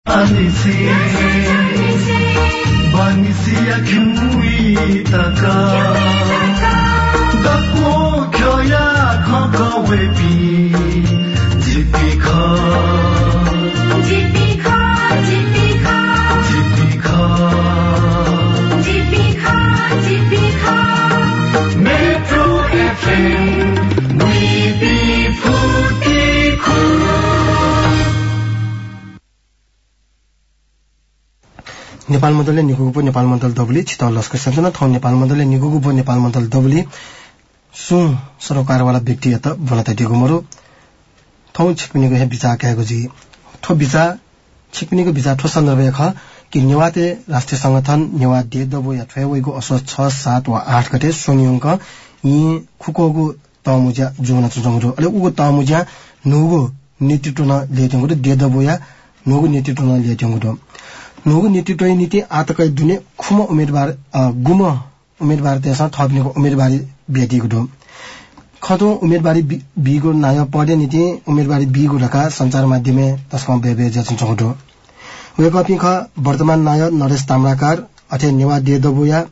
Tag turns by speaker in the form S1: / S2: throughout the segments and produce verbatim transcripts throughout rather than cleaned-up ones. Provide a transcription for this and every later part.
S1: Anisi, banisi ya kyui taka, dako kyoya kaka wepi, jipika,
S2: jipika, jipika,
S1: jipika,
S2: jipika, jipika.
S1: Metro F M, we be Futiku.
S3: Nepal मण्डलले निगुगुपो नेपाल मण्डल दबली छितौल लस्कर सञ्चना थौ नेपाल मण्डलले निगुगुपो नेपाल मण्डल दबली सु सरोकारवाला व्यक्ति यत बनता दिगुमरो थौ छिकपिनीको हे बिचा कहेको जी थो बिचा छिकपिनीको बिचा ठो सन्दर्भ ख कि नेवाते राष्ट्रिय संगठन नेवा दे दबो या थवेगो असो छ सात वा आठ गते सोनियंक यी खुकोगु तमुजा जुगना चुजंगरो अले उगु तमुजा नुगु नेतृत्व न लेतेंगु दे दबो या नुगु नेतृत्व न लेतेंगु नुगु नेतृत्व नीति आतकै दुने खुम उम्मेदवार गुम उम्मेदवार त्यसमा थप्नेको उम्मेदवारी बेटिएको दो खतो उम्मेदवारी बीगो नाय पढे नीति उम्मेदवारी बीगो रका संचार माध्यमे तस्कम बेबे जसन चौडो वे कपि ख वर्तमान नाय नरेश ताम्राकार अथे नेवा देदबुया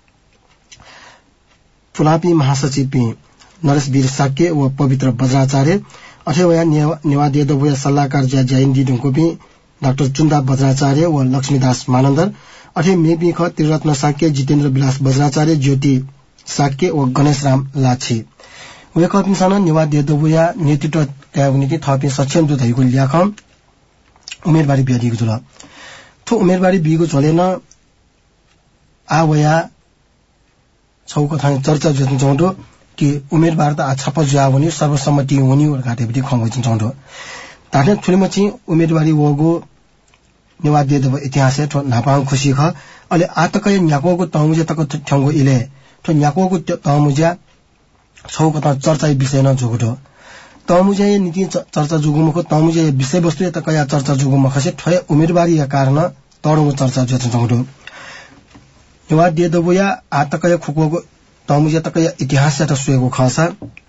S3: फुलापी महासचिव पि नरेश वीर साक्य व पवित्र बज्राचार्य अथे वया नेवा देदबुया सल्लाहकार ज्या जैन दिदुको पि डाक्टर चुन्दा बज्राचार्य व लक्ष्मीदास मानन्दर अथे मेपी ख त्रिरत्न साक्य जितेन्द्र विलास बज्राचार्य ज्योति साक्य व गणेश राम लाछी वे कपिसन नेवा देदबुया नेतृत्व त्यागनीति थपि सक्षम जो धैको ल्याख उम्मेदवारी बिदिएको जुल थो उम्मेदवारी बिगो चलेन आवया छौ कथा चर्चा जति चौडो कि उम्मेदवार त छप जुआ भने सर्वसम्मति हुने वर घाटेबिति खंगो चौडो ताते थुलिमछि उम्मेदवारी वगो नेवा देदब इतिहास थो नापाङ खुशी ख अले आतकै न्याकोको तमुजे तक ठंगो इले थो न्याकोको तमुजा छौ कथा चर्चा विषय न जोगो तमुजे नीति चर्चा जुगुमको तमुजे विषय वस्तु त कया चर्चा जुगुम खसे ठय उम्मेदवारी या कारण तडो चर्चा जति जोगो नेवा देदबुया आतकै खुकोको तमुजे तक इतिहास त सुएको खसा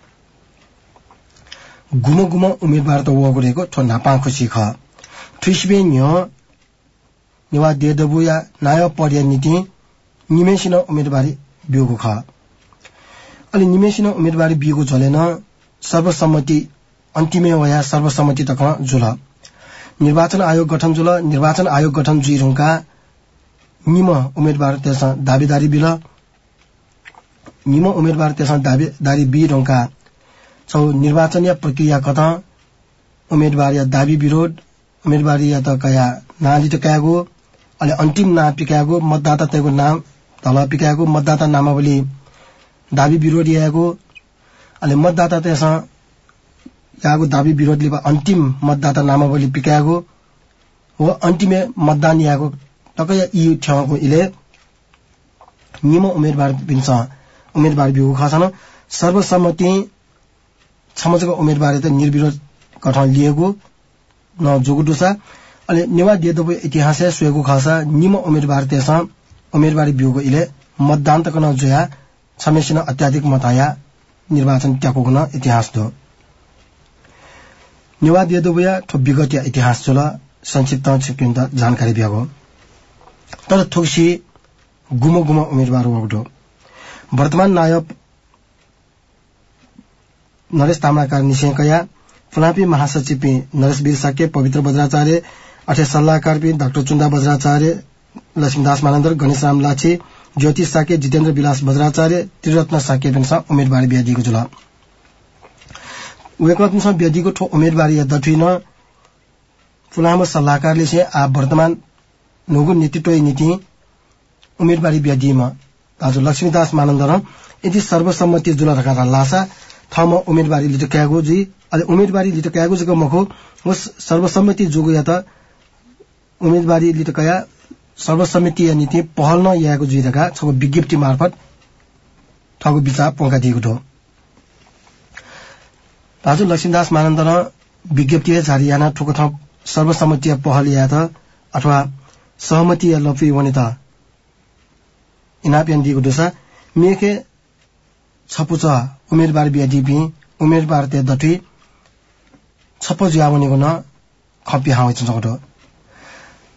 S3: गुम गुम उम्मेदवार त वगुरेको थो नापाङ खुशी ख थुइसबे न्यो नेवा देदबुया नाय पढ्या नीति निमेसिन उम्मेदवारी बिउको ख अलि निमेसिन उम्मेदवारी बिउको चलेन सर्वसम्मति अन्तिमे वया सर्वसम्मति तक जुल निर्वाचन आयोग गठन जुल निर्वाचन आयोग गठन जुइरुङका निम उम्मेदवार त्यसमा दाबीदारी बिल निम उम्मेदवार त्यसमा दाबीदारी बिरङका छौ निर्वाचन या प्रक्रिया कथा उम्मेदवार या दाबी विरोध उम्मेदवार या त कया नालित कयागो अले अन्तिम ना पिकागो मतदाता तेगो नाम तल पिकागो मतदाता नामावली दाबी विरोध यागो अले मतदाता त्यसमा यागो दाबी विरोधले अन्तिम मतदाता नामावली पिकागो हो अन्तिमे मतदान यागो तकया यी ठको इले निम उम्मेदवार बिन्छ उम्मेदवार बिउ खसन सर्वसम्मति छमजको उम्मेदवार त निर्विरोध गठन लिएको न जोगुडुसा अनि नेवा देदबो इतिहास सुएको खासा निम उम्मेदवार त्यसमा उम्मेदवारी बिउको इले मतदान तक न जोया छमेसिन अत्याधिक मताया निर्वाचन त्याको न इतिहास दो नेवा देदबोया ठो विगत इतिहास चला संक्षिप्त छिपिन्द जानकारी बियागो तर थुक्सी गुम गुम उम्मेदवार वगडो वर्तमान नायब नरेश ताम्राकार निशंकया फुलापी महासचिव पि नरेश वीर साक्य पवित्र बज्राचार्य अठे सल्लाहकार पि डाक्टर चुन्दा बज्राचार्य लक्ष्मीदास मानन्दर गणेश राम लाछी ज्योति साक्य जितेन्द्र विलास बज्राचार्य त्रिरत्न साक्य पिनसा उम्मेदवारी बियादिको जुल वेकअपमा बियादिको ठो उम्मेदवारी दथुइन फुलाम सल्लाहकारले से आ वर्तमान नगु नेतृत्व नीति उम्मेदवारी बियादिमा आज लक्ष्मीदास मानन्दर यदि सर्वसम्मति जुल रखा लासा थम उम्मेदवारी लिट क्यागो जी अले उम्मेदवारी लिट क्यागो जको मखो उस सर्वसम्मति जुगो या त उम्मेदवारी लिट कया सर्वसम्मति नीति पहल न याको जुइरका छको विज्ञप्ति मार्फत ठगु विचार पोका दिएको थियो ताजु लक्ष्मीदास मानन्दर विज्ञप्ति जारी याना ठोको थ सर्वसम्मति पहल या त अथवा सहमति या लफी वनिता इनापियन दिएको दोसा मेके छपुच उम्मेदवार बियादिपि उम्मेदवार ते दथि छप ज्यावनेको न खपि हाउ चंगडो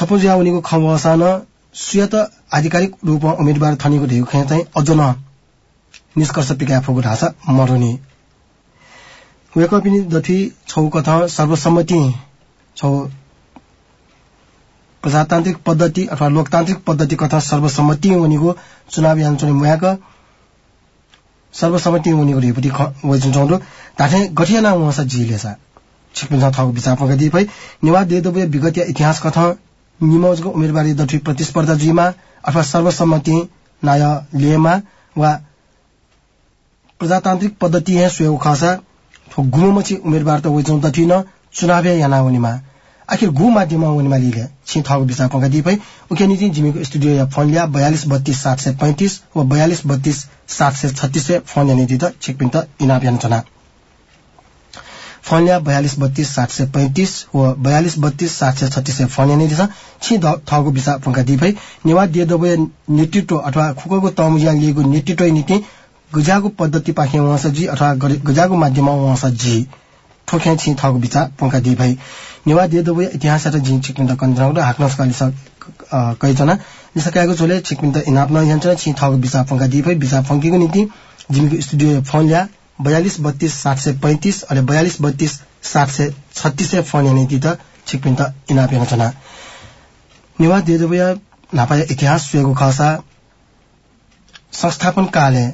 S3: छपुजिया उनीको खवसान सुयत आधिकारिक रूपमा उम्मेदवार थनीको ढेउ खे चाहिँ अझ न निष्कर्ष पिका फोगु ढासा मरुनी वेक पनि दथि छौ कथा सर्वसम्मति छौ प्रजातान्त्रिक पद्धति अथवा लोकतान्त्रिक पद्धति कथा सर्वसम्मति उनीको चुनाव यान्चने मुयाक सर्वसम्मति उनीको ढेउपति वजन चौडो ताथे गठियाना वसा जिलेसा छिकपिन थाको विचार गदी भई निवाद देदबे विगत इतिहास कथा निमोजको उम्मेदवारी दथि प्रतिस्पर्धा जुइमा अथवा सर्वसम्मति नाय लिएमा वा प्रजातान्त्रिक पद्धति है स्वयं खासा थो गुममछि उम्मेदवार त वजन दथि न चुनाव याना उनीमा आखिर गु माध्यममा उनीमा लिले छि थाको विचार गदी भई उके नीति जिमीको स्टुडियो या फोन लिया बयालीस बत्तीस सात सय पैंतीस वा बयालीस बत्तीस सात सय छत्तीस फोन या नीति त छिकपिन त इनाप यान चना फोन लिया बयालीस बत्तीस सात सय पैंतीस वा बयालीस बत्तीस सात सय छत्तीस फोन या नीति छ छि थाको विचार गदी भई निवाद दिएदबे नेतृत्व अथवा खुकको तमुजिया लिएको नेतृत्व नीति गजाको पद्धति पाखे वहां जी अथवा गजाको माध्यममा वहां जी ठोक्या छि थाको विचार गदी भई निवाद दिएदबे इतिहास र जिन छिकपिन त कन्ट्राउड हाक्नसकाली स कयजना निसकाको चले छिकपिन त इनाप न यान्चना छि थाको विचार गदी भई विचार फंकीको नीति जिमीको स्टुडियो फोन लिया बयालीस बत्तीस सात सय पैंतीस अनि बयालीस बत्तीस सात सय छत्तीस फोन नीति त छिकपिन त इनाप यान्चना निवाद दिएदबे नापा इतिहास सुएको खासा संस्थापन काले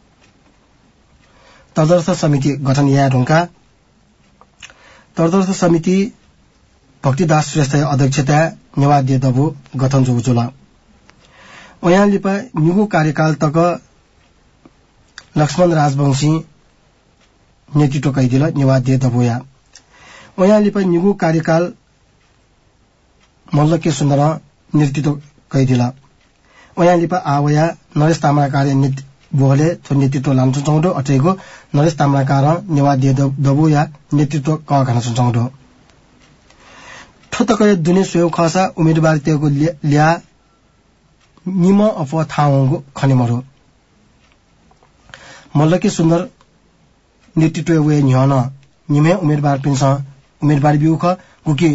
S3: तदर्थ समिति गठन या ढुङ्गा तदर्थ समिति भक्तिदास श्रेष्ठ अध्यक्षता निवाद दिएदबो गठन जोजुला ओयान लिपा निगु कार्यकाल तक लक्ष्मण राजवंशी नेतृत्व कैदिला निवाद दिएदबोया ओयान लिपा निगु कार्यकाल मल्लके सुन्दर नेतृत्व कैदिला ओयान लिपा आवया नरेश ताम्रा कार्य बोहले थो नेतृत्व लान्छ चौडो अटेको नरेश ताम्राकार निवाद दिएदबो या नेतृत्व क घन चौडो ठोतकय दुने स्वयं खसा उम्मेदवार तेको ल्या निम अफवा थाङको खनिमरो मल्लके सुन्दर नेतृत्व वे न्हन निमे उम्मेदवार पिन्छ उम्मेदवार बिउख गुकी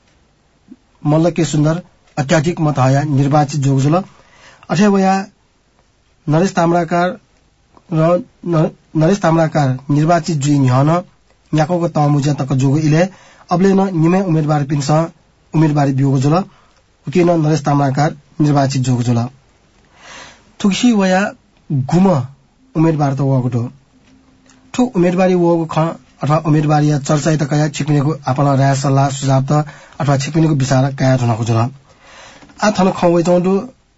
S3: मल्लके सुन्दर अत्याधिक मत हया निर्वाचित जोगजुल अठेवया नरेश ताम्राकार र नरेश ताम्राकार निर्वाचित जुइ न्हन याको तमुजा तक जोगो इले अबले न निमे उम्मेदवार पिन्छ उम्मेदवारी बिउगो जुल उके न नरेश ताम्राकार निर्वाचित जोगो जुल थुक्सी वया गुम उम्मेदवार त वगो ठु उम्मेदवारी वगो ख अथवा उम्मेदवारी चर्चा त कया छिकपिनेको आपला राय सल्लाह सुझाव त अथवा छिकपिनेको विचार कया धनको जुल आ थन खवै चौडो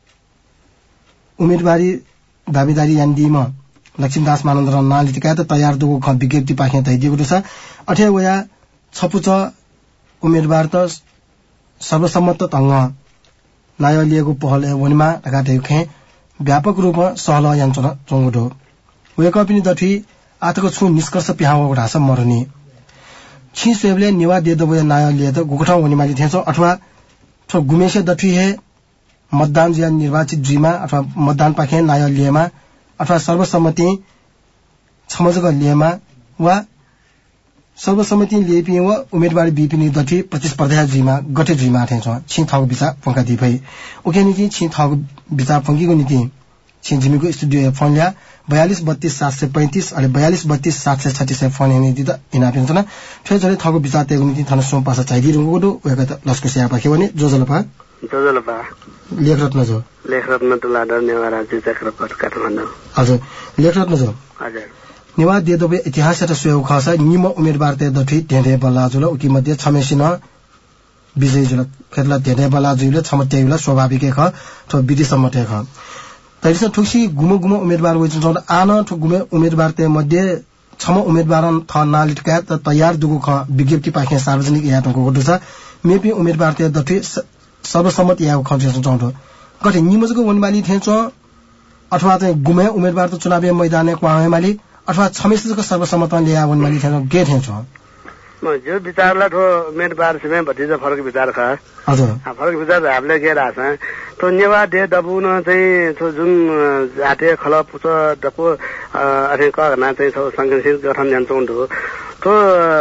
S3: उम्मेदवारी दाबीदारी यान्दीमा लक्ष्मीदास मानन्द र नालितिका त तयार दुगो ख विज्ञप्ति पाखे तैदिएको छ अठे वया छपुच उम्मेदवार त सर्वसम्मत तंग नाय लिएको पहल वनिमा लगाते खे व्यापक रूपमा सहल यान्चन चौडो वेक पनि दथि आतको छु निष्कर्ष पिहावको ढासा मरनी छि सेवले निवाद दिएदबो नाय लिए त गुगठा वनिमाली थेछ अथवा थो गुमेसे दथि हे मतदान या निर्वाचित जुइमा अथवा मतदान पाखे नाय लिएमा अथवा सर्वसम्मति छमजग लिएमा वा सर्वसम्मति लिएपि वा उम्मेदवारी बिपिनी दथि प्रतिस्पर्धा जुइमा गठे जुइमा थेछ छि थाको विचार पंकादि भई उके नीति छि थाको विचार पंकीको नीति छि जिमीको स्टुडियो फोन ल्या बयालीस बत्तीस सात सय पैंतीस अनि बयालीस बत्तीस सात सय छत्तीस फोन नीति त इनापिन्छ न ठेजले थाको विचार तेको नीति थन सोम पासा चाहिदि रुगो वेक त लस्को स्या पाखे भने जोजलपा
S4: जोजलपा
S3: लेखरत्न जो
S4: लेखरत्न तुलादर नेवारा चक्रपट काठमाडौँ
S3: हजुर लेखरत्न जो
S4: हजुर
S3: निवाद दिएदबे इतिहास र स्वयं खासा निम उम्मेदवार ते दथि ढेढे बल्लाजुल उकी मध्ये छमेसिन विजय जुल खेतला ढेढे बल्लाजुले छमतेयुला स्वाभाविक ख थो विधि सम्मते ख तैसे ठुक्सी गुमो गुमो उम्मेदवार वइ जुन आन ठु गुमे उम्मेदवार ते मध्ये छम उम्मेदवार थ नालिटका त तयार दुगु ख विज्ञप्ति पाखे सार्वजनिक यातको गडु छ मेपि उम्मेदवार ते दथि सर्वसम्मत याको खर्च चौडो गठे निमजको वनमाली थेछ अथवा चाहिँ गुमे उम्मेदवार त चुनावी मैदान क्वाहेमाली अथवा छमेसको सर्वसम्मतमा ल्या वनमाली थेछ गे थेछ
S4: म जो विचारला ठो उम्मेदवार छमे भतिजा फरक विचार ख
S3: हजुर
S4: फरक विचार हामीले के राछ तो नेवा दे दबु न चाहिँ तो जुन जाते खल पुछ दको अरे क ना चाहिँ संगठन गठन जान्छ तो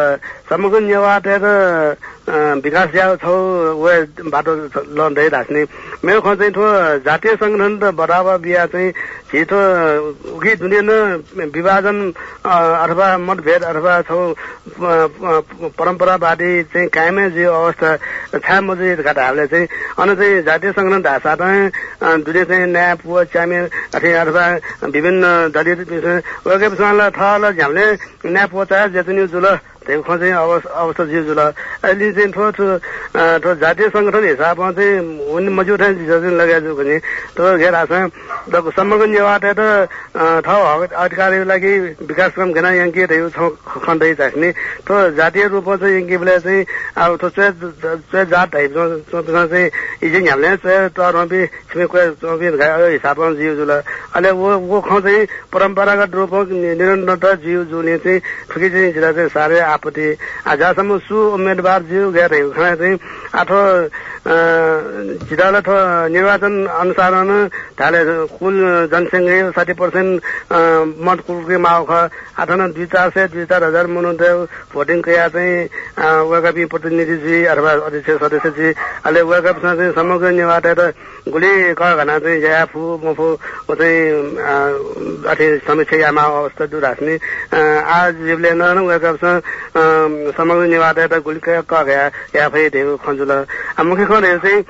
S4: समग्र नेवाटेर विकास याव छौ वे बाटो लन्दै राख्ने मेरो खो चाहिँ ठो जातीय संगठन र बढावा बिया चाहिँ छिटो उगी दुनिया न विभाजन अथवा मतभेद अथवा छौ परम्परावादी चाहिँ कायमै जे अवस्था छा मजे घटाले चाहिँ अनि चाहिँ जातीय संगठन ढाँचा चाहिँ दुले चाहिँ नयाँ पुवा चामे अथवा विभिन्न दलित वगे पछाला थाला झ्यामले नयाँ पुवा चाहे जेतनी जुल त्यो खो चाहिँ अवस्था जिउ जुल अहिले चाहिँ ठो ठो जातीय संगठन हिसाबमा चाहिँ उनी मजुर चाहिँ लगाएको भने त्यो घेर आछ समग्र नेवाटे त ठाउँ अधिकारीको लागि विकासक्रम घेना यङ्की थियो खण्डै चाख्ने त्यो जातीय रूपमा चाहिँ यङ्कीले चाहिँ अब त्यो चाहिँ जात टाइप चाहिँ इजिङ हामीले चाहिँ तरबी छिमेको हिसाबमा जिउ जुल अहिले वो वो खो चाहिँ परम्परागत रूपमा निरन्तर जिउ जुने चाहिँ ठुकी चाहिँ जिल्ला चाहिँ साह्रै आपत्ति आजसम्म सु उम्मेदवार जिउ गएर खाना चाहिँ आठो जिल्लालाई निर्वाचन अनुसार ढाले कुल जनसङ्ख्या साठी पर्सेन्ट मत कुलकै माउ ख आठना दुई चार सय दुई चार हजार मनुन्थे भोटिङ कया चाहिँ वेकअपी प्रतिनिधिजी अथवा अध्यक्ष सदस्यजी अहिले वेकअपसँग चाहिँ समग्र नेवाटेर गुली क घना चाहिँ जया फु मफु चाहिँ अथि समीक्षा यामा अवस्था दु राख्ने आज जीवले न वेकअपसँग समग्र नेवाटेर गुली क गया या फै देउ खञ्जुल मुख्य खरे चाहिँ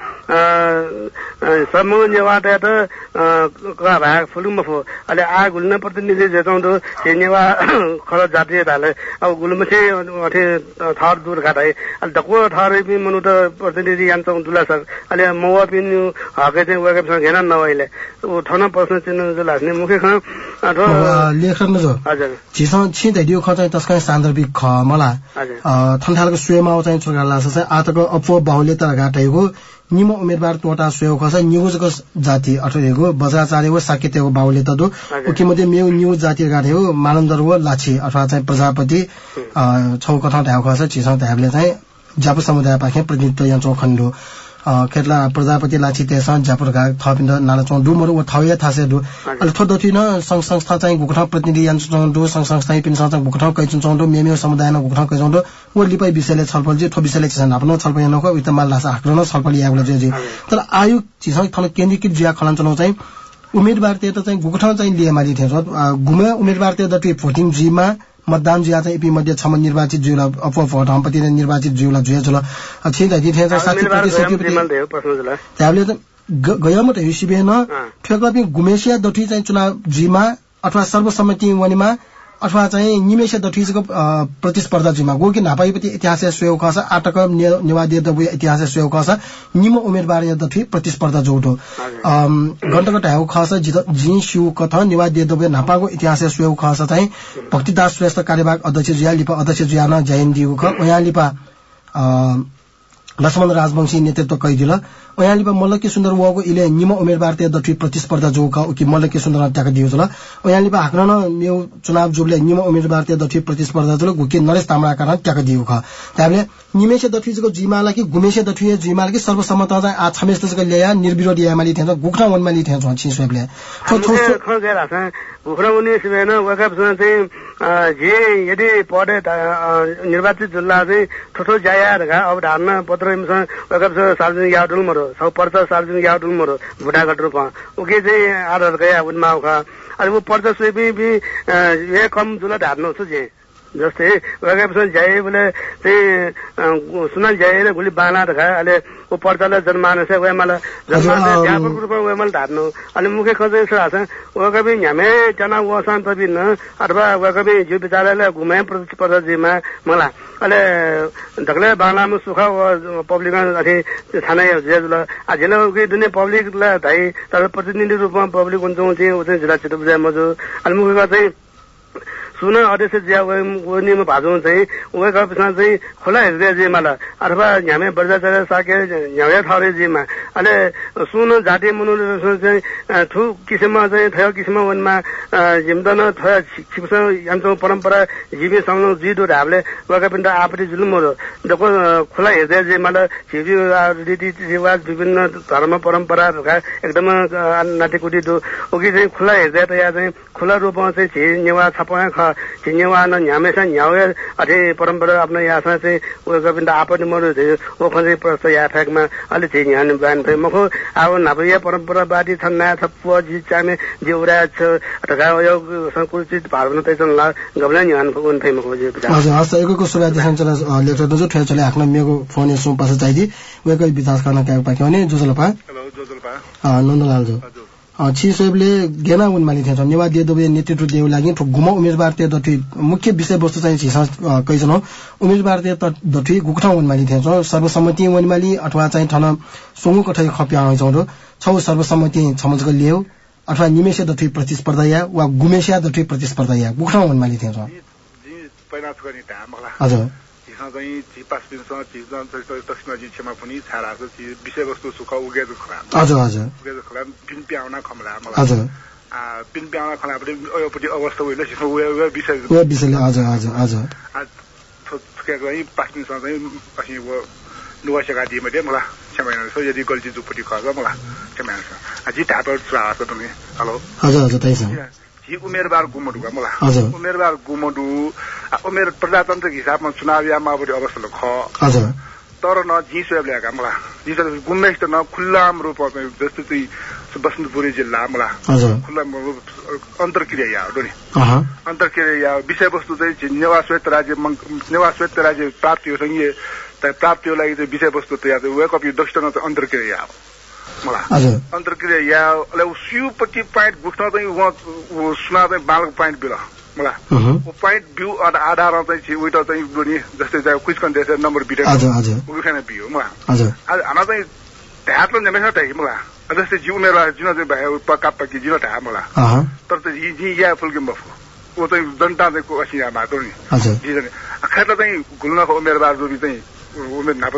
S4: समूह नेवाटे त का भाग फुलुम फो अहिले आ गुल्न प्रतिनिधि जेताउँदो से नेवा खर जातीय धाले अब गुल्म चाहिँ अथे थर दूर घाटाइ अहिले दको थर पनि मनु त प्रतिनिधि यान्छौँ दुला सक अहिले मवा पनि हके चाहिँ वेकअपसँग घेन नभइले उ ठन प्रश्न चिन्ह जुल हास्ने मुख्य ख
S3: लेखन जो
S4: हजुर
S3: छिसं छि दैडियो ख चाहिँ तस्कै सान्दर्भिक ख मला ठन्ठालको सुयमा चाहिँ छोरा लास चाहिँ आतको अपो बाहुल्यता घाटाइको निम उम्मेदवार तोटा सुयो खस न्यूजको जाति अथवा बजाचार्यको साकेतेको बाहुल्यता दो उकिमध्ये मेउ न्यूज जाति घाटेको मानन्दरको लाछि अथवा चाहिँ प्रजापति छौ कथा ढाउ खस छिसं ढाबले चाहिँ जापु समुदाय पाखे प्रतिनिधित्व यहाँ खण्डो केटला प्रजापति लाछि तेसा जापुरगा थपिन्द नालाचौं डुमरु व थाउया थासे दु अल थोदथि न संघ संस्था चाहिँ गुखठा प्रतिनिधि यान्छौं दु संघ संस्था पिन संस्था गुखठा कैचौं दु मेमेउ समुदायमा गुखठा कैचौं दु वो लिपाई विषयले छलफल जे थो विषयले छन् आफ्नो छलफल नको उतमा लासा आक्रमण छलफल यागले जे जे तर आयु छिसं थन केन्द्रीकृत जिया खलन चलाउ चाहिँ उम्मेदवार ते त चाहिँ गुखठा चाहिँ लिएमाली थियो गुमे उम्मेदवार ते दति भोटिङ जिमा मतदान जिया चाहिँ इपी मध्ये छम निर्वाचित जिउला अपो ढाम्पति निर्वाचित जिउला जुया जुल छिदा दिथे साठी प्रतिशत त्याबले त गयमत हिसिबेन ठेकपि गुमेसिया दठी चाहिँ चुनाव जिमा अथवा सर्वसम्मति वनिमा अथवा चाहिँ निमेश दठीको प्रतिस्पर्धा जिमा गो कि नापाइपति इतिहास स्वयं खस आटक नेवादी दबु इतिहास स्वयं खस निम उम्मेदवार दठी प्रतिस्पर्धा जोटो घण्टको टाउ खस जि शिव कथा नेवादी दबु नापाको इतिहास स्वयं खस चाहिँ भक्तिदास श्रेष्ठ कार्यवाहक अध्यक्ष जिया लिपा अध्यक्ष जियाना जयन दिगु ख ओया लिपा लक्ष्मण राजवंशी नेतृत्व कैदिल ओया लिपा मल्लकी सुन्दर वको इले निम उम्मेदवार ते दठी प्रतिस्पर्धा जो क उकि मल्लकी सुन्दर त्याक दियो जल ओया लिपा हाक्न मेउ चुनाव जोबले निम उम्मेदवार ते दठी प्रतिस्पर्धा जल गुके नरेश तामरा कारण त्याक दियो ख त्याबले निमेश दठीको जिमाला कि गुमेश दठी जिमाला कि सर्वसम्मत चाहिँ आ छमेस तसको ल्याया निर्विरोध यामाली थियो गुखना वनमाली थियो छ छिसबले
S4: थो थो ख गेरा छ गुखना वनी सिबेन वकफ चाहिँ जे यदि पढे निर्वाचित जिल्ला चाहिँ ठोठो जाया रगा अब धान्न पत्र वकफ सार्वजनिक याडुल मरो सब पर्चा सार्वजनिक याडुल मरो भुटाघट रूपमा उके चाहिँ आधार गया उनमा उखा अनि वो पर्चा सुई भी ये कम जुला धार्नु छु जे जस्तै वकफ जाए बोले चाहिँ सुना जाए गुली बाना रखा अहिले वो पर्चाले जनमानस वे मला जनमानस व्यापक रूपमा वे मला धार्नु अनि मुख्य खोजे छ आछ वकफ न्यामे चना वसान तबिन अथवा वकफ जो विद्यालयले घुमे प्रतिस्पर्धा जिमा मला अहिले ढकले बानामा सुखा पब्लिक अथि थाना जेल आजले के दुने पब्लिकलाई धाइ तर प्रतिनिधि रूपमा पब्लिक हुन्छ चाहिँ उतै जिल्ला क्षेत्र बुझाइ मजो अनि मुख्य चाहिँ सुन अध्यक्ष जिया वनिमा भाजो चाहिँ उहाँको पिछा चाहिँ खुला हृदय जिमाला अथवा न्यामे बर्जाचार्य साके न्यामे थरे जिमा अनि सुन जाति मनुष्य चाहिँ ठु किसिममा चाहिँ थयो किसिममा वनमा जिम्दन थयो छिप्स यान्छौ परम्परा जीवी संग जिदो ढाबले वका पिण्ड आपति जुलुमरो देखो खुला हेर्दै जे मलाई छिपी रीति रिवाज विभिन्न धर्म परम्परा एकदम नाटिकुटी दो ओके चाहिँ खुला हेर्दै त या चाहिँ खुला रूपमा चाहिँ झे नेवा छपया ख झे नेवा न न्यामेसा न्यावे अथे परम्परा आफ्नो यासा चाहिँ वका पिण्ड आपति मरो जे ओ खजे प्रस्त या फ्याकमा अलि झे न्यान बान भए मखो अब नभए परम्परा बाटी छन् ना छप्प जी चामे जेउरा छ ढका यो संकुचित भावना तै छन् ला गबला न्यान फगुन फे मखो जे
S3: हजुर हस् एकको सुरा देखान चला लेटर दजो ठे चले आफ्नो मेको फोन यसो पास चाहिदी वेको विकास गर्न का पाके भने जोजलपा
S5: हेलो जोजलपा
S3: अ नन्दलाल जो अ छि सबले गेना उन माली थे नेवा दे दोबे नेतृत्व देउ लागि ठो गुमा उम्मेदवार ते दथि मुख्य विषय वस्तु चाहिँ छिस कैसन उम्मेदवार ते दथि गुकठा उन माली थे सर्वसम्मति उन माली अथवा चाहिँ थन सोंगु कठै खप्या आउँछौ छौ सर्वसम्मति छमजको लियो अथवा निमेषे दथि प्रतिस्पर्धा या वा गुमेशा दथि प्रतिस्पर्धा या गुकठा उन माली थे
S5: जी पहिला गर्ने धामला
S3: हजुर
S5: चाहिँ जी पास दिनसँग जी तस्मा जी क्षमा पनि छाराको विषय वस्तु सुख उगेको खरा
S3: हजुर हजुर
S5: उगेको खरा पिन प्याउन खमला मलाई
S3: हजुर
S5: आ पिन प्याउन खला पनि ओपटी अवस्था होइन सिफो वे विषय
S3: वे विषयले हजुर हजुर हजुर
S5: आ थोके गई पास दिनसँग चाहिँ अनि वो नुवासका दिएमध्ये मलाई क्षमा गर्नु यदि गल्ती जुपटी खर्च मलाई क्षमा गर्नु आ जी ढापर छाराको पनि हेलो
S3: हजुर हजुर त्यही छ
S5: जी उमेरबार गुमडु मलाई उमेरबार गुमडु उमेर प्रजातान्त्रिक हिसाबमा चुनाव यामा बढी अवस्था ख
S3: हजुर
S5: तर न जी सोब ल्याका मलाई जी सोब गुमेश त न खुल्लाम रूपमा जस्तो चाहिँ बसन्तपुरी जिल्ला मलाई
S3: हजुर
S5: खुल्ला अन्तर्क्रिया या हो नि
S3: अह
S5: अन्तर्क्रिया या विषयवस्तु चाहिँ नेवा श्वेत राज्य नेवा श्वेत राज्य प्राप्ति संघीय प्राप्तिको लागि चाहिँ विषयवस्तु तयार वेक अफ दक्षिण अन्तर्क्रिया हो मलाई अन्तर्क्रिया या उसिउपट्टि पाइन्ट गुठ्न चाहिँ उहाँ सुना चाहिँ बालको पाइन्ट बिल मलाई पाइन्ट भ्यू आधारमा चाहिँ उयो चाहिँ नि जस्तै चाहिँ क्विज कन्टेस्ट नम्बर बिटेर उखाने बियो मलाई हाम्रो चाहिँ ढ्याप्लो नेमेस ढाइ मलाई जस्तै जिउ मेरो जिन चाहिँ भयो पक्का पक्की जिन ढा मलाई तर चाहिँ जी या फुल्किम बफो ऊ चाहिँ जनता चाहिँ असिया भएको नि जिजने खेतलाई चाहिँ घुल्नको उमेरबार जो चाहिँ उमेर नाप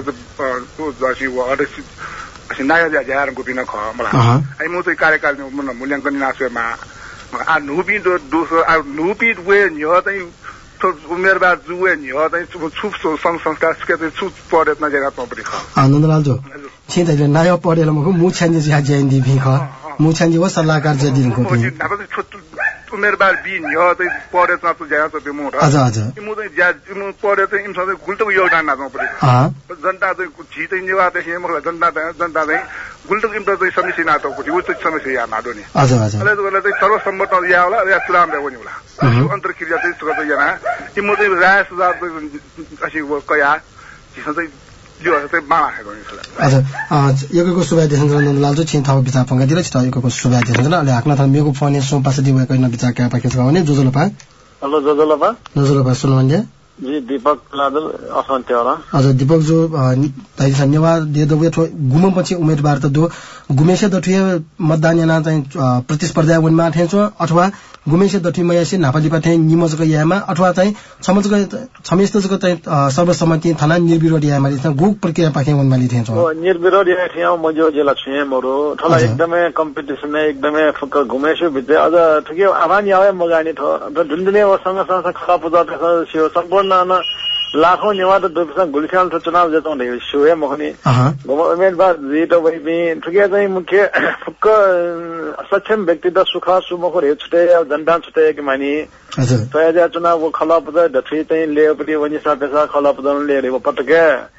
S5: चाहिँ asi naya dia jaran ko pina kho mala ai mo tai कार्यकाल में मूल्यांकन नासमा आ नुपी दो दोसो आ नुपी वे न्यो tai उमेरबार जुवे न्यो tai छुप संघ संस्कार के tai छुप पढेत न जगह प पनि ख
S3: आनन्दलाल जो छिदैले नयाँ पढेर मको मुछ्यान्जी ज्या जयन्ती भि ख मुछ्यान्जी व सल्लाहकार जे दिनको पनि
S5: उमेरबार बि न्यो tai पढेत न त जगह त बिमो र
S3: हजुर हजुर
S5: इमो चाहिँ ज्या इमो पढेत चाहिँ इम सधैँ गुल्टो योगदान नाच्नु पनि जनता चाहिँ छिटै निवा चाहिँ मको जनता जनता चाहिँ गुल्टो इम त चाहिँ समस्या नातो पनि उच्च समस्या या नादो नि
S3: हजुर हजुर
S5: अहिले त चाहिँ सर्वसम्मत या होला या चुनाव भयो नि होला अन्तर्क्रिया चाहिँ सुगत yana इमो चाहिँ राय सुझाव असी कया जिस चाहिँ जो चाहिँ माला है गर्नु छ
S3: हजुर यगको सुभा देखेन्द्र नन्दलाल जो छिन थाउ विचार पंगातिर छिटा यगको सुभा देखेन्द्र अहिले हाक्न थाल मेको फोन सो पासे दिवे कइन विचार क्या पाके छ भने जोजलपा
S6: हेलो जोजलपा
S3: जोजलपा सुनवन्जे
S6: जी दीपक लादल असन्त्य होला
S3: हजुर दीपक जो दाइ धन्यवाद दे दो वेठो गुमपछि उम्मेदवार त दो गुमेशे दठिए मतदान याना चाहिँ प्रतिस्पर्धा वनमा थेछ अथवा गुमेशे दठि मयासी नापालिपा थे निमजको यामा अथवा चाहिँ छमजको छमेस्तजको चाहिँ सर्वसम्मति थाना निर्विरोध यामा लिन्छ गुक प्रक्रिया पाके वनमा लिथेछ
S6: ओ निर्विरोध या थिया मजो जिल्ला छ मरो थला एकदमै कम्पिटिसन एकदमै फक गुमेशे भित्र अझ ठिकै आवान यावे मगानी थ दुन्दुले वसँग सँग खला पूजा छ सम्पूर्ण लाखों निवाद दुपसा गुलशान तो चुनाव जेतो नै सोए मखनी उम्मेदवार जीतो भई भी ठिकै चाहिँ मुख्य फुक्क सक्षम व्यक्ति त सुख सुमुख रे छुटे जनता छुटे कि मानी हजुर तया चुनाव खला पद दथि चाहिँ लेपटी वनि सापेसा खला पद ले रे पटके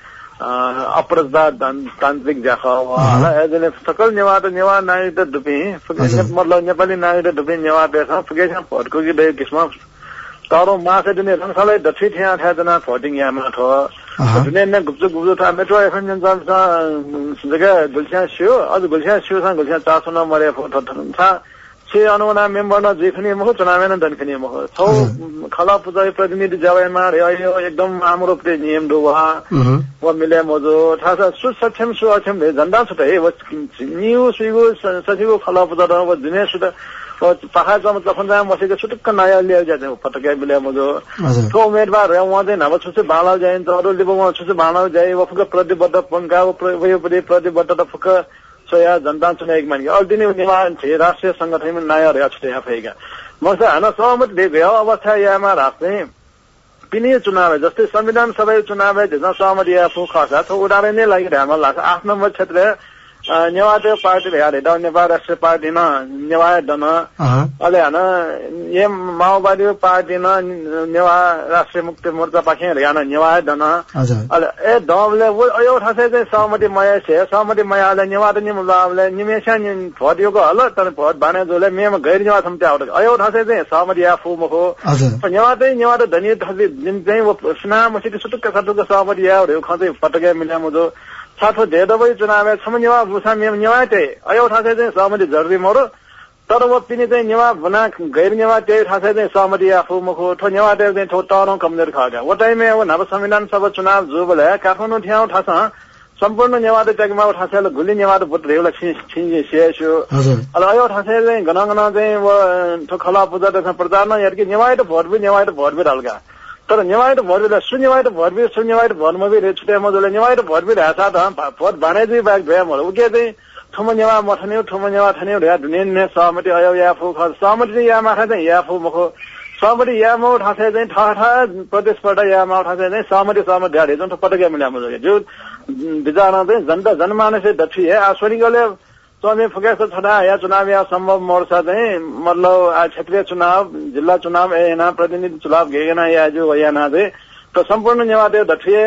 S6: अप्रजदा तान्त्रिक जाखा वाला एजले सकल निवाद निवा नाइ त दुपी मतलब नेपाली नाइ त दुपी निवा पेसा फुके छ पडको कि दे किस्म तारो मासे दिने रंगसाले दथि थिया था जना फोटिङ यामा थ जुने ने गुप्त गुप्त था मेट्रो एफएन जन सा जगह गुलछा शिव अझ गुलछा शिव सा गुलछा चासो न मरे फोटो था छे अनुना मेम्बर न जेखनी मखो चुनाव न दनखनी मखो छौ खला पूजा प्रतिनिधि जवायमा रे एकदम हाम्रो प्रे नियम दो वहा वो मिले मजो था सु सक्षम सु अक्षम ले जनता छटे वो न्यू सुगो सचिव खला पूजा र वो जुने सुदा पहाड़ का मतलब फंदा मसे के छुटक नया ले जाते हो पटके मिले मजो तो उम्मीदवार है वहां दे नव छुसे बाला जाए तो अरु लिबो वहां छुसे बाला जाए वो फक प्रतिबद्ध पंगा वो प्रतिबद्ध फक सोया जनता चुनाव एक मानियो अल्टिने निवान छे राष्ट्रिय संगठन में नयाँ रहेगा छुट्या फेगा मसा हन सहमत दे गयो अवस्था यामा राष्ट्र पिने चुनाव है जस्तै संविधान सभा चुनाव है जहाँ सहमति या फु खसा तो उदाहरण नै लागि ढामा लाग्छ आठ नम्बर क्षेत्र नेवार पार्टी हेरे द नेपाल राष्ट्रिय पार्टी न नेवार दन अले हन ये माओवादी पार्टी न नेवार राष्ट्रिय मुक्ति मोर्चा पाखे हेरे हन नेवार दन अले ए दमले वो अयो ठासे चाहिँ सहमति मया छे सहमति मयाले नेवार नि मुलाले निमेषा नि भोटियोको हल तर भोट बाने जोले मेम गैर नेवार सम्ते आउट अयो ठासे चाहिँ सहमति या फु मखो नेवार चाहिँ नेवार धनी थले दिन चाहिँ वो सुना मसित सुटुक सटुक सहमति या हो खते पटके मिला मुजो साथो देदबै चुनाव है छम नेवा बुसा मेम नेवा ते अयो ठासे चाहिँ सहमति जरुरी मरो तर वो पिने चाहिँ नेवा बना गैर नेवा ते ठासे चाहिँ सहमति आफू मखो ठो नेवा ते चाहिँ ठो तरो कमजोर खागा वो टाइम में वो नव संविधान सभा चुनाव जो बले काठमाडौँ ठ्याउ ठासा सम्पूर्ण नेवा ते टकमा ठासेले गुली नेवा ते भोट रेउला छिन छिन सेसो अल अयो ठासे चाहिँ गनगन चाहिँ वो ठो खला पूजा त प्रचार न यार कि नेवा ते भोट भी नेवा ते भोट भी डालगा तर नेवाई भोट भी शून्यवाई भोट भी शून्यवाई भोट में भी छुट्या मजोले नेवाई भोट भी रहता था भोट बाने जी बैग भए मल उके चाहिँ ठुम नेवा मठने ठुम नेवा ठने रे दुने ने सहमति अयो या फु ख सहमति या माथा चाहिँ या फु मखो सहमति या मौ ठासे चाहिँ ठा ठा प्रदेश पट या मौ ठासे चाहिँ सहमति सहमति ढाडे जुन पटके मिला मजोले जो विचार चाहिँ जनता जनमानस दफी है आश्वरीले तो में फुकेस छना या चुनाव या संभव मोर्चा चाहिँ मतलब क्षेत्रीय चुनाव जिल्ला चुनाव एना प्रतिनिधि चुनाव गेना या जो या ना दे तो सम्पूर्ण नेवाते दठिए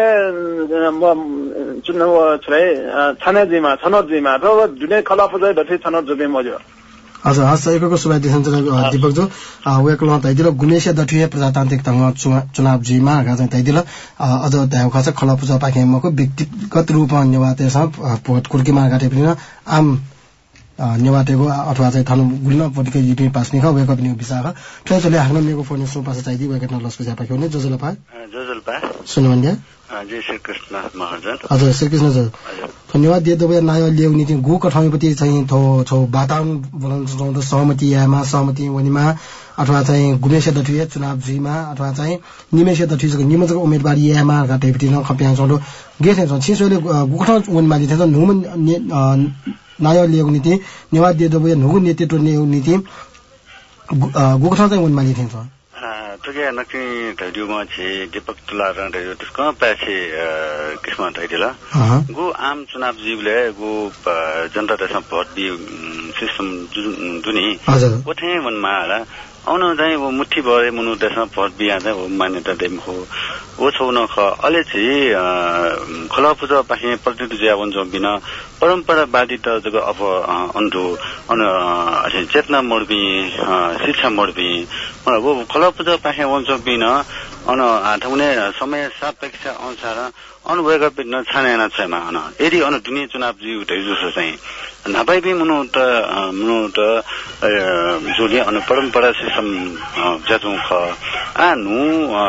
S6: चुनाव छरे छने जिमा छनोट जिमा तो जुने खलाफ चाहिँ दठि छनोट जुबे मजो
S3: हजुर हस् एकको सुबाई दिन्छ दीपक जो वेकलो तैदिल गुमेश दठिए प्रजातान्त्रिक तंग चुनाव जिमा गा चाहिँ तैदिल अझ त्यहाँ खस खलाफ पूजा पाकेमको व्यक्तिगत रूपमा नेवाते सब भोट कुर्की मार्गाटे पनि आम नेवातेको अथवा चाहिँ थानु गुल्न पटिकै जिपी पास्ने खा वेक पनि बिसाख ट्राई चले हाक्न मेको फोन सो पास चाहिदी वेक न लस्को जापा केउने जोजलपा
S7: जोजलपा
S3: सुनवन्या
S7: जय श्री कृष्ण महाराज
S3: हजुर श्री कृष्ण सर धन्यवाद दिए दबे नाय ल्याउने चाहिँ गु कठाउपति चाहिँ थो छौ वातावरण बोलाउन चाहन्छ सहमति यामा सहमति वनिमा अथवा चाहिँ गुमेश दठिए चुनाव जिमा अथवा चाहिँ निमेश दठिएको निमजको उम्मेदवारी यामा घाटेपति न खप्याङ चलो गेथे छ छिसोले गु कठाउ वनमा दिथे नुमन नाय ल्याउने नीति नेवा दिए दबे नुगु नेतृत्व नीति गु कठाउ चाहिँ वनमा दिथे छ
S7: तुगे नकि रेडियोमा छे दीपक तुलार रेडियो त्यसको पैसे किस्म थैदिला गु आम चुनाव जीवले गु जनता देशमा भोट दियो सिस्टम दुनी ओथे वनमा होला आउन चाहिँ वो मुठी भरे मुनु देशमा भोट बिया चाहिँ वो मान्यता देम हो वो छौन ख अले चाहिँ खला पूजा पाखे प्रतिनिधि ज्यावन जो बिना परम्परावादी त जग अफ अन्डु अन अझै चेतना मोडबी शिक्षा मोडबी मलाई वो खला पूजा पाखे वन्छ बिना अन आठौने समय सापेक्ष अनुसार अनुभव गर्न छानेना छैमा अन यदि अन दुनिया चुनाव जिउ दैजो चाहिँ नभए पनि मुनु त मुनु त जोले अन परम्परा सिस्टम ज्याजु ख आ नु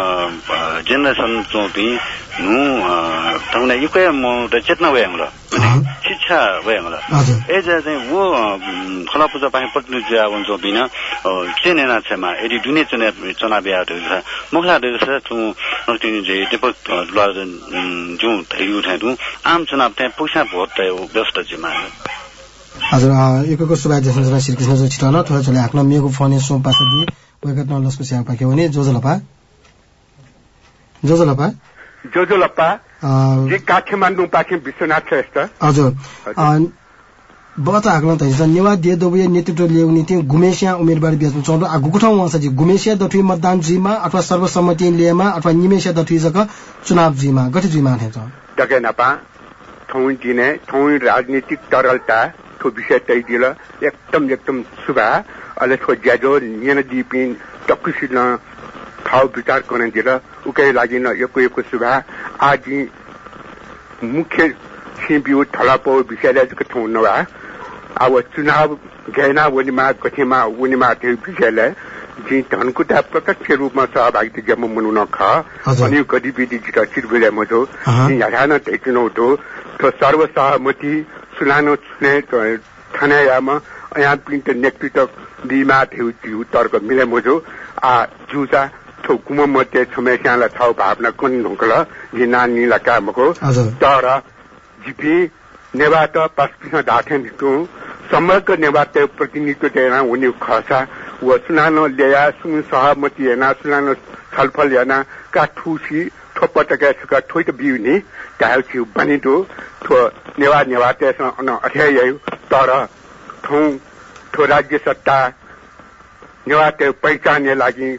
S7: जेनरेसन चोपी नु तउने युके म त चेतना वयांगला शिक्षा वयांगला ए चाहिँ वो खला पूजा पाए प्रतिनिधि ज्यावन जो बिना चेनेना छैमा यदि दुनिया चुनाव चुनाव या छ मुखला देश तु नतिनी जे दीपक लाजन जो थैउ थैदु आम चुनाव त्यहाँ पैसा भोट त व्यस्त जिमा
S3: हजुर एकको सुबाई देशना श्री कृष्ण जो छिटन थोरै चले हाक्न मेको फोन सो पास दि वेकट न लस्को स्यापा के भने जोजलपा जोजलपा
S8: जोजलपा जे काठमाडौँ पाखे विश्वनाथ श्रेष्ठ
S3: हजुर बता हाक्न त हिजो नेवा दे दोबे नेतृत्व ल्याउने थियो गुमेसिया उम्मेदवारी बेच्नु चौध आगुको ठाउँ वहाँ चाहिँ गुमेसिया दठुई मतदान जिमा अथवा सर्वसम्मति लिएमा अथवा निमेसिया दठुई जक चुनाव जिमा गठित जिमा थिन्छ
S8: दगे नपा ठाउँ दिने ठाउँ राजनीतिक तरलता तो विषय तय दिल एकदम एकदम सुबह अले तो ज्याजो नियन दीपिन टकुसिन खाओ विचार गर्न दिल उकै लागि न यको यको सुबह आज मुख्य छिबिउ थलापो विषयले जक ठाउँ नवा अब चुनाव गैना वनिमा कथेमा वनिमा त्यो विषयले जी धनकुटा प्रत्यक्ष रूपमा सहभागिता जम्मू मनुन ख अनि गतिविधि जित चिरबेले मजो याना तेकिनो तो तो सर्वसहमति सुनानो छने थानायामा यहाँ पिन्ट नेतृत्व दिमा थियो थियो तर्क मिले मजो आ जुजा थो गुम मते समस्याला थाउ भावना कुन ढुङ्कल जिना निला कामको तर जिपी नेवात पास्पिसा दाठेन तो समग्र नेवाते प्रतिनिधित्व देना उन्हें खासा वो सुनानो लिया सुन सहमति है ना सुनानो छलफल है ना का ठूसी थोपट के सुका ठोट बिउनी ताउ छु बनि तो थो नेवा नेवाते सन अठे यु तर थौ थो राज्य सत्ता नेवाते पहिचानले लागि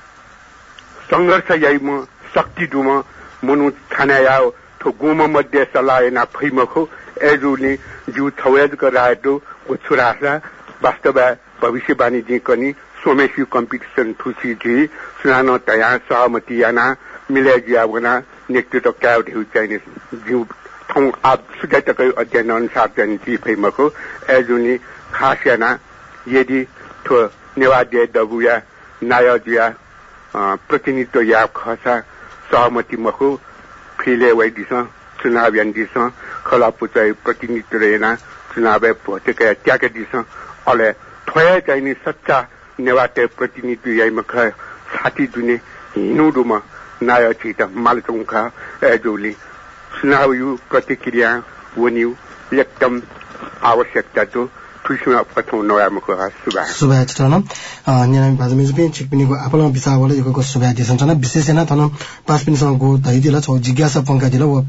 S8: संघर्ष यैम शक्ति दुम मनु छानाया थो गुम मध्ये सलायना फैमखो एजुनी जु थवेज करायतो उछुरासा वास्तव भविष्यवाणी जी कनी सोमेसी कम्पिटिसन थुसी जी सुनानो तया सहमति याना मिले जियावना नेतृत्व क्याउ ढिउ चाहिने जु थौ आप सुजतकै अध्ययन अनुसार चाहिँ जी फैमखो एजुनी खास याना यदि थो नेवादे दबुया नायजिया प्रतिनिधित्व या खसा सहमति मखो फिले वैदिस चुनाव यान्दिस खलापुचाइ प्रतिनिधित्व रहेना चुनाव भोटेका त्याके दिस अले थोया चाहिने सच्चा नेवाते प्रतिनिधित्व याइमख साथी दुने हिनु दुम नाय चित मालचौखा एजोली चुनाव यु प्रतिक्रिया वन्यु एकदम आवश्यकता तो तुसुना पथौ नयामको सुबा
S3: सुबा छन न्याम बाजमे जुपे चिकपिनीको आपला बिसावले यको सुबा दिसन छन विशेष हैन थन पास पिनसँग गो दहि दिला छ जिज्ञासा पंका दिला वो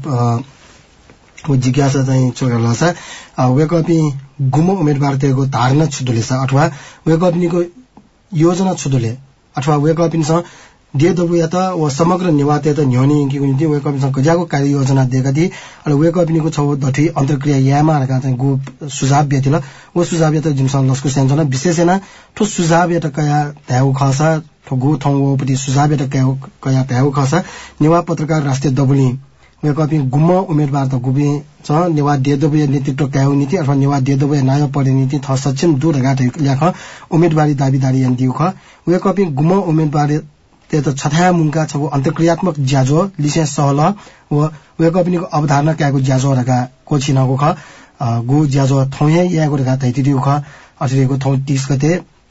S3: वो जिज्ञासा चाहिँ चोगला छ वेकअपी गुम उम्मेदवारतेको धारणा छुदुले छ अथवा वेकअपनीको योजना छुदुले अथवा वेकअपिनसँग दे दबु या त व समग्र निवाते त न्योनी कि निति वेकअपिनसँग गजाको कार्य योजना दिएका थिए अनि वेकअपिनीको छ दठी अन्तर्क्रिया यामा रका चाहिँ गो सुझाव दिएथिल वो सुझाव या त जिमसँग लस्कु सेन्जन विशेष हैन ठो सुझाव या त कया त्याउ खसा ठो गो थौपति सुझाव या त कया त्याउ खसा निवा पत्रकार राष्ट्रिय दबुली वेकअपी गुम उम्मेदवार त गुबे छ निवा देदबु नेतृत्व क्याउ नीति अथवा निवा देदबु नाय पढे नीति थ सक्षम दूर गाठ ल्याख उम्मेदवारी दाबीदारी यान दिउ ख वेकअपी गुम उम्मेदवार ते त छथाया मुंका छ अन्तर्क्रियात्मक ज्याजो लिसे सहल व वेकअपनीको अवधारणा क्याको ज्याजो रका कोछिनको ख गो ज्याजो थौहे याको रका तैति दिउ ख अठरेको थौ तीस गते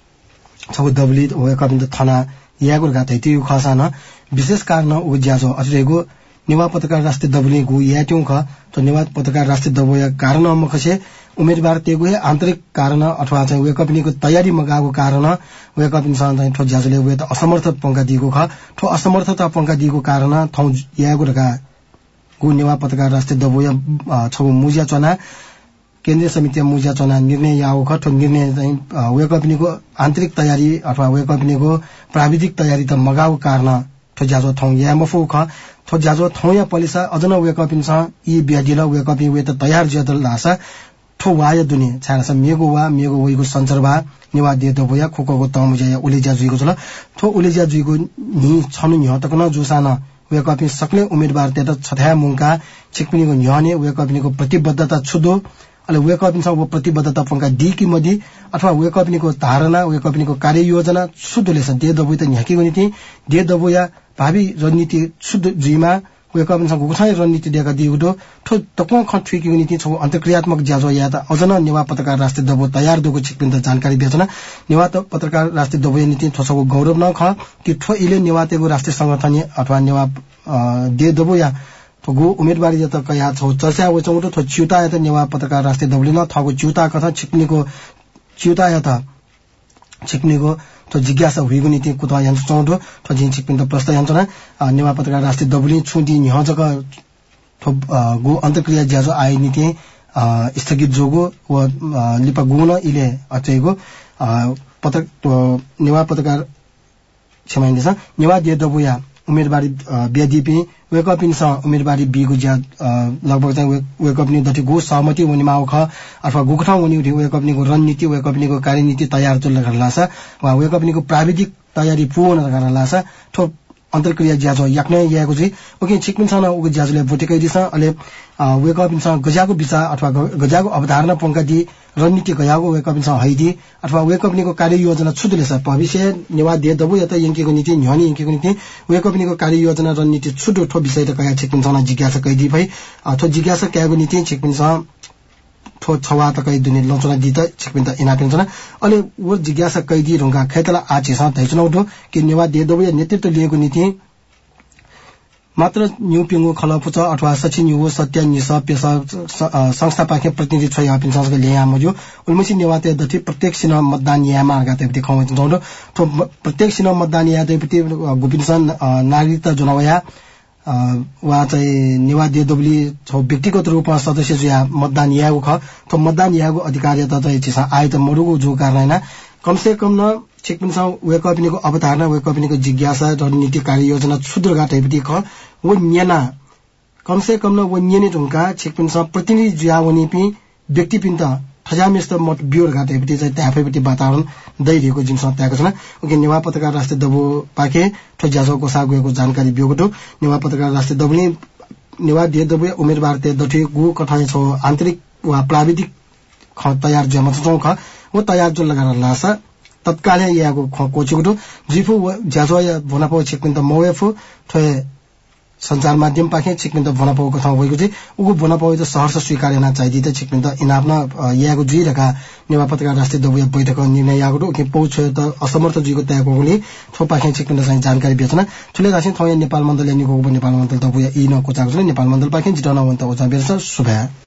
S3: छ दबली वेकअपनी त थाना याको रका तैति दिउ ख सान विशेष कारण उ ज्याजो अठरेको निवा पत्रकार राष्ट्रिय दबली गु याट्यौ ख त निवा पत्रकार राष्ट्रिय दबया कारण मखसे उम्मेदवार तेगु आन्तरिक कारण अथवा चाहिँ वेकअपनीको तयारी मगाको कारण वेकअपनीसँग चाहिँ ठो ज्याजोले वे त असमर्थ पंका दिएको ख ठो असमर्थता पंका दिएको कारण थौ यागु रका गु निवा पत्रकार राष्ट्रिय दबया छ मुजिया चना केन्द्रीय समिति मुजिया चना निर्णय याउ ख ठो निर्णय चाहिँ वेकअपनीको आन्तरिक तयारी अथवा वेकअपनीको प्राविधिक तयारी त मगाको कारण ठो ज्याजो थौ या मफु ख थो ज्याजो थौ या पलिसा अजन वेकअपनीसँग यी ब्यादिला वेकअपनी वे त तयार ज्यादल लासा ठो वाय दुनि छानस मेगो वा मेगो वइको सञ्चरबा निवा देतो भया खोकोको तमुजा उलेजा जुइको छ थो उलेजा जुइको नि छनु नि हतकन जुसान वेकअपनी सक्ने उम्मेदवार तेत छथाया मुंका चिकपिनीको न्याने वेकअपनीको प्रतिबद्धता छुदो अले वेकअपनीसँग वो प्रतिबद्धता पंका दी कि मदी अथवा वेकअपनीको धारणा वेकअपनीको कार्ययोजना छुदोले छ दे दबु त न्याकीको नीति दे दबु या भावी रणनीति छुद जुइमा वेकअपनीसँग गुठाइ रणनीति दिएका दिएको ठो तको खठ्वीको नीति छ अन्तर्क्रियात्मक ज्याजो या त अजन निवा पत्रकार राष्ट्रिय दबो तयार दोको चिकपिन त जानकारी बेचना निवा पत्रकार राष्ट्रिय दबो नीति ठोसको गौरव न ख कि ठो इले निवातेको राष्ट्रिय संगठन अथवा निवा दे दबो या तो गो उम्मेदवारी जत कया छ चर्चा व चौटो थो च्युता या त निवा पत्रकार राष्ट्रिय दबले न थको च्युता कथा चिकनीको च्युता या त चिकनीको तो जिज्ञासा हुइगो नीति कुता यान चौटो तो जिन चिकपिन त प्रश्न यान छ निवा पत्रकार राष्ट्रिय दबली छुदी नि हजक तो गो अन्तर्क्रिया ज्याजो आइ नीति स्थगित जोगो व लिपा गुण इले अचेगो पत्रक निवा पत्रकार क्षमा छ निवा दे दबुया उम्मेदवारी बेदीपी वेकअपिनसँग उम्मेदवारी बिगु ज्या लगभग चाहिँ वेकअपनी दति गो सहमति हुने माउ ख अथवा गुखठा हुने उठे वेकअपनीको रणनीति वेकअपनीको कार्यनीति तयार चल्न गर्लासा वा वेकअपनीको प्राविधिक तयारी पूर्ण गर्लासा थो अन्तर्क्रिया ज्याजो याक्ने याको चाहिँ ओके छिकपिनसँग उको ज्याजोले बोटेकै दिस अले वेकअपिनसँग गजाको विचार अथवा गजाको अवधारणा पंका दि रणनीति गयाको वेकअपिनसँग हैदि अथवा वेकअपनीको कार्ययोजना छुदले छ भविष्य निवा दे दबु या त यंकीको नीति न्यानी यंकीको नीति वेकअपनीको कार्ययोजना रणनीति छुदो ठो विषय त कया छिकपिनसँग जिज्ञासा कैदी भई अथवा जिज्ञासा क्याको नीति छिकपिनसँग ठो छवा त कै दुनि लचना दि त छिकपिन त इनापिन छन अनि वो जिज्ञासा कैदी रुंगा खैतला आछि स तैचना उठो कि निवा दे दबु या नेतृत्व लिएको नीति मात्र न्यू पिंगु खलपुच अथवा सचिन युव सत्य निस पेशा संस्था पाखे प्रतिनिधि छ या पिन संस्था ले आमो जो उल्मुसी नेवाते दथि प्रत्येक सिन मतदान या मार्ग ते खौ जोंडो तो प्रत्येक सिन मतदान या ते गुपिनसन नागरिकता जनावया वा चाहिँ नेवा देदबली छ व्यक्तिगत रूपमा सदस्य जो मतदान यागु ख तो मतदान यागु अधिकारिता चाहिँ छिसा आयो त मरुगु जो कारण कम से कम न छिकपिनसा वे कपिनीको अवधारणा वे कपिनीको जिज्ञासा रणनीति कार्य योजना क्षुद्र गाटेपति ख वो न्याना कम से कम न वो न्याने ढुंका छिकपिनसा प्रतिनिधि जुयावनी पि व्यक्ति पिन त ठजामेस्त मत बियोर घाटेपति चाहिँ त्याफेपति वातावरण दैरहेको जुन सत्याको छ ओके नेवा पत्रकार राष्ट्रिय दबो पाके ठजाजोको सागुको जानकारी बियोगटो नेवा पत्रकार राष्ट्रिय दबुनी नेवा दे दबो उम्मेदवार ते दठे गु कठाय छ आन्तरिक वा प्राविधिक ख तयार जम छ ख वो तयार जो लगाएर लासा तत्काल याको ख कोचिगटो जिफु ज्याजो या भनापो छिकपिन त मोएफु ठे संचार माध्यम पाखे छिकपिन त भनापो कथा भएको चाहिँ उगु भनापो त सहर्ष स्वीकार्यना चाहिए त छिकपिन त इनापना याको जुइ रका नेवा पत्रकार राष्ट्रिय दबु बैठक निर्णय याको के पौछ त असमर्थ जुइको त्यागोले थो पाखे छिकपिन चाहिँ जानकारी बेच्न ठुले राशि थौ नेपाल मण्डल निको नेपाल मण्डल दबु इ न कोचाको छ नेपाल मण्डल पाखे जिटाउन वन्त ओचा बेर्छ सुभा